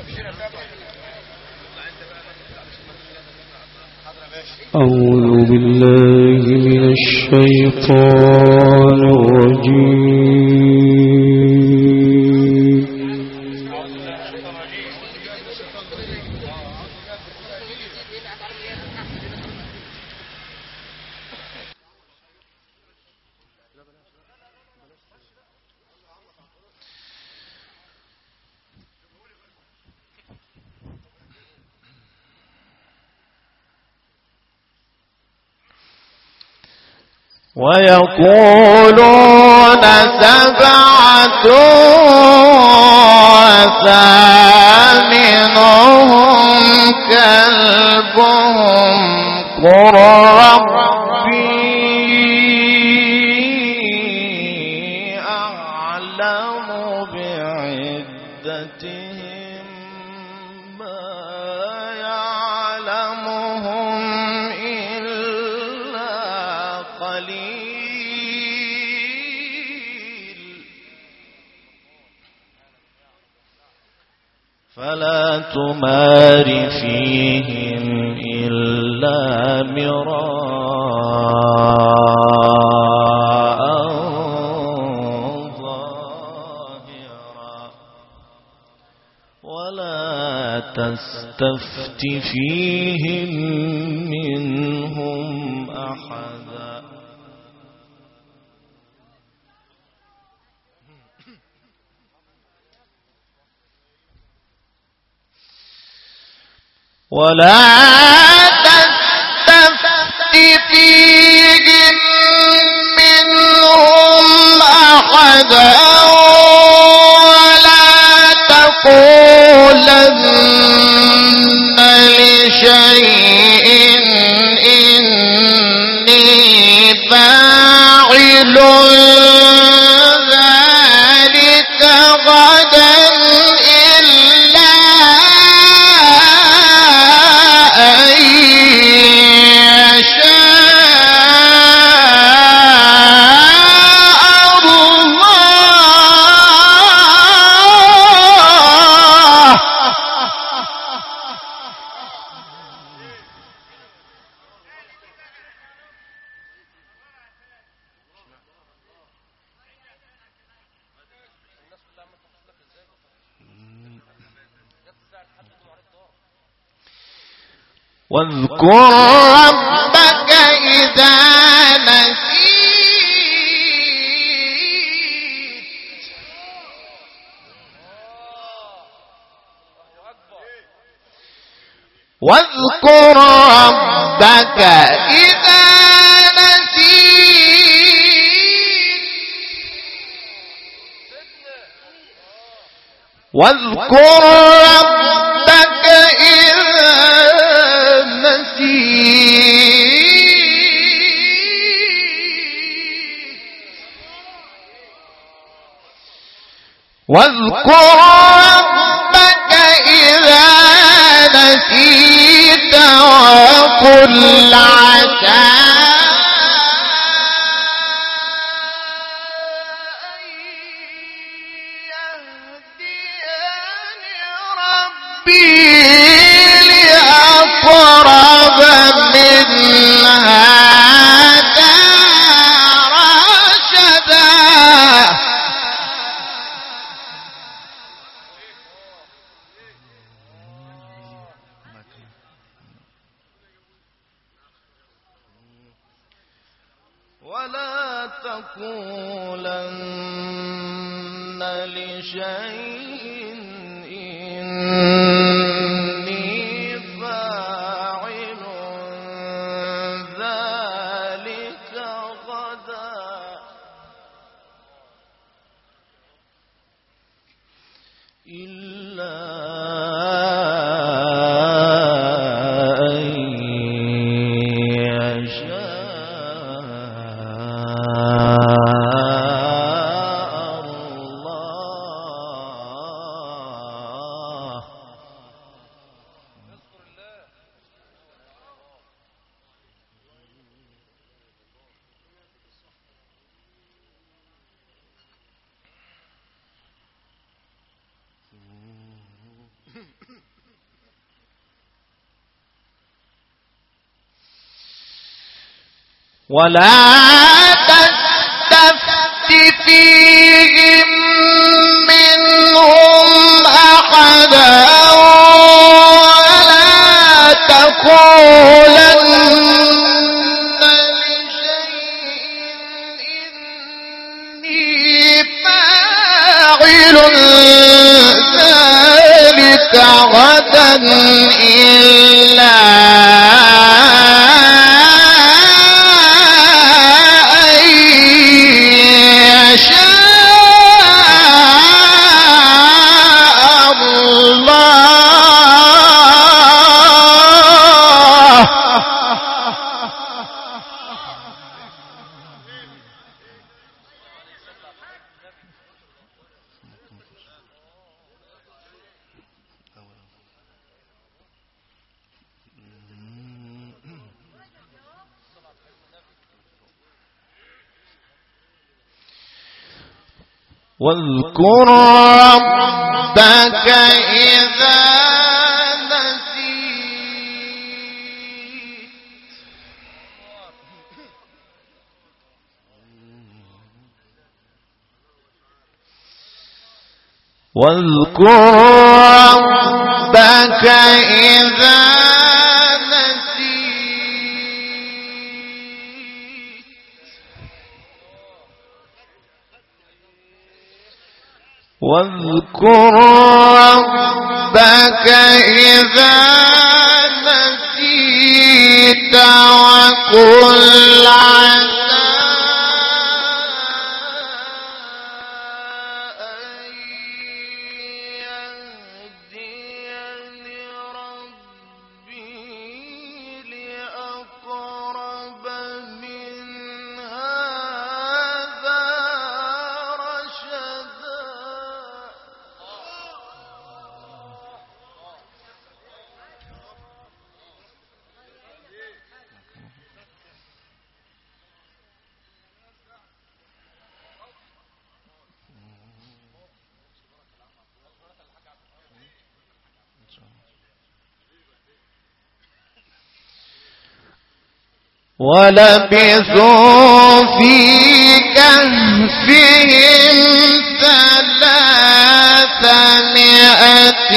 أعوذ بالله من الشيطان الرجيم. ويقولون سبعة وثامنهم كلبهم قل ربي أعلم بعدتهم ما يعلمهم إلا قليل فلا تمار فيهم إلا مراء ظاهرا ولا تستفت فيهم منهم أحدا ولا تستفت فيهم منهم أحدا ولا تقولن لشيء إني فاعل ذلك غدا إلا أن يشاء الله. واذكر ربك إذا نسيت واذكر ربك إذا نسيت واذكر ربك إذا واذكر ربك إذا نسيت وقل عسى أن يهديني ربي لأقرب من هذا رشدا. ولا تقولن لشيء إني فاعل ذلك غدا إلا أن يشاء الله. ولا تستفت فيهم منهم أحدا ولا تقولن لشيء إني فاعل ذلك غدا إلا واذكر ربك إذا نسيت واذكر ربك إذا واذكر ربك إذا نسيت وقل عسى أن يهديني ربي لأقرب من هذا رشدا. ولبثوا في كهفهم 300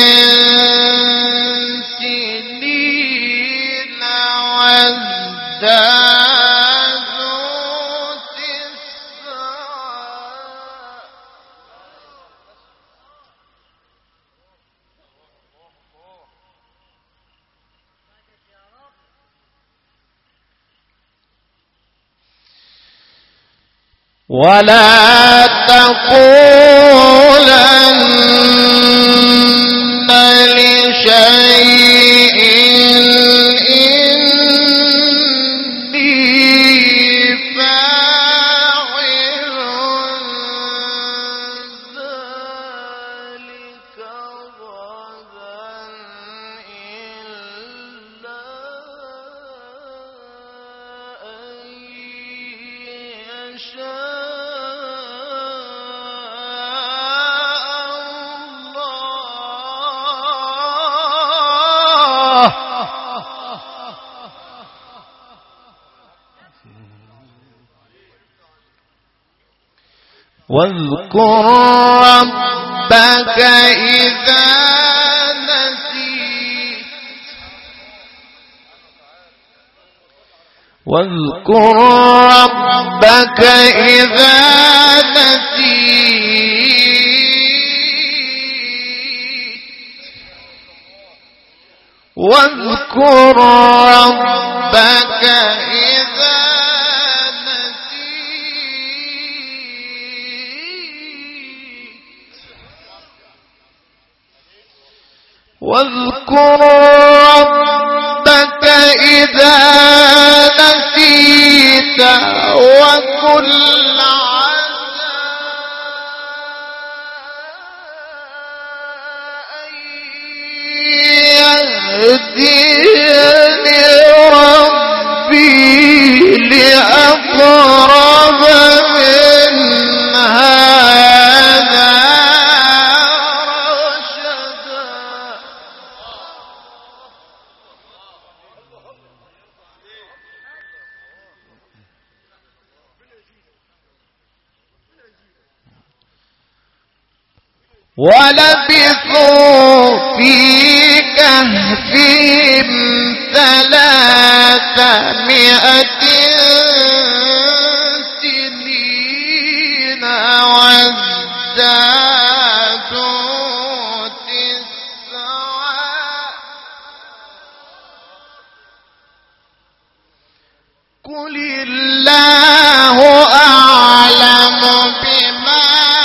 سنين وازدادوا 9. ولا تقولن لشيء إني فاعل ذلك غدا إلا أن يشاء واذكر ربك إذا نسيت واذكر ربك إذا نسيت واذكر ربك إذا واذكر ربك إذا نسيت وقل عسى أن يهديني ربي لأقرب من هذا رشدا. ولبثوا في كهفهم 300 سنين وازدادوا 9. قل الله أعلم بما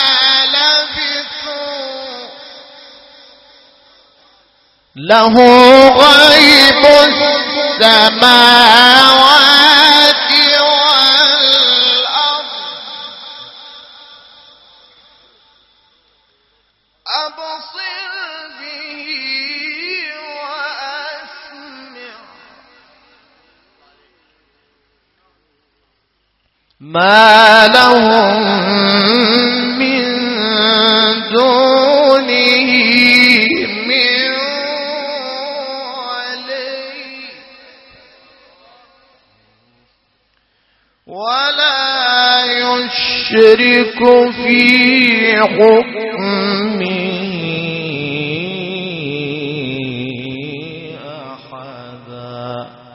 له غيب السماوات والأرض أبصر به وأسمع ما لهم من دونه ولا يشرك في حكمه أحدا.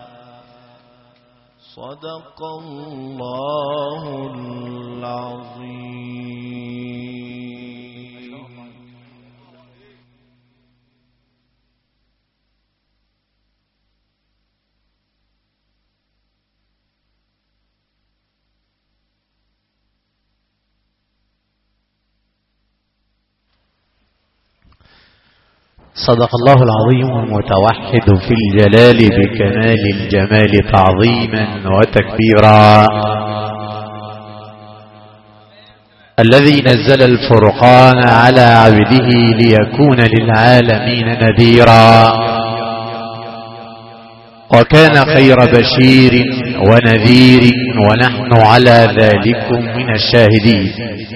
صدق الله العظيم. صدق الله العظيم المتوحد في الجلال بكمال الجمال تعظيما وتكبيرا، الذي نزل الفرقان على عبده ليكون للعالمين نذيرا، وكان خير بشير ونذير، ونحن على ذلكم من الشاهدين.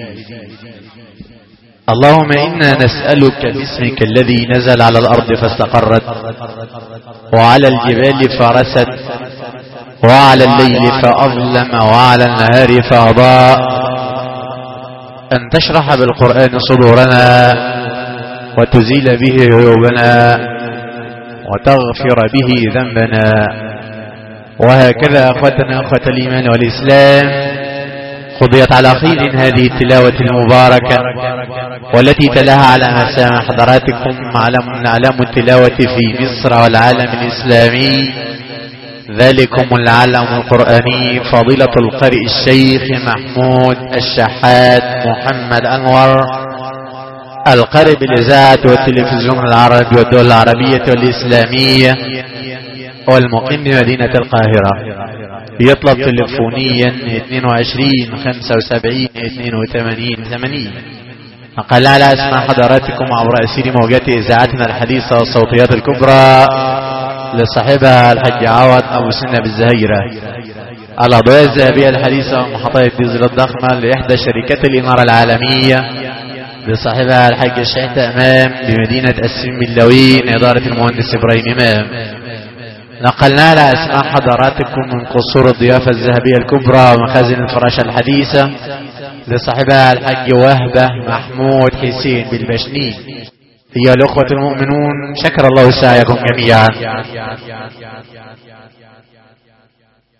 اللهم إنا نسألك باسمك الذي نزل على الأرض فاستقرت، وعلى الجبال فرست، وعلى الليل فأظلم، وعلى النهار فأضاء، أن تشرح بالقرآن صدورنا، وتزيل به عيوبنا، وتغفر به ذنبنا. وهكذا أخوتنا أخوة الإيمان والإسلام، قضيت على خير هذه التلاوة المباركة، والتي تلاها على مسامع حضراتكم أعلام التلاوة في مصر والعالم الإسلامي، ذلكم العلم القرآني فضيلة القارئ الشيخ محمود الشحات محمد أنور، القارئ بالإذاعة والتلفزيون العربي والدول العربية والإسلامية، والمقيم بمدينة القاهرة. يطلب تلفونيا 22 75 82 80. أقل على أسماء حضراتكم عبر أسير موجات إذاعتنا الحديثة والصوتيات الكبرى لصاحبها الحج عوض أبو سنة بالزهيرة، الأضواء الذهبية الحديثة ومحطة الديزل الضخمة لإحدى شركات الإنارة العالمية لصاحبها الحج الشيخ أمام بمدينة السم باللوين، إدارة المهندس إبراهيم إمام. نقلنا على أسماء حضراتكم من قصور الضيافة الذهبية الكبرى ومخازن الفراشة الحديثة لصاحبها الحج وهبة محمود حسين بالبشني. هي الأخوة المؤمنون، شكر الله سعيكم جميعا.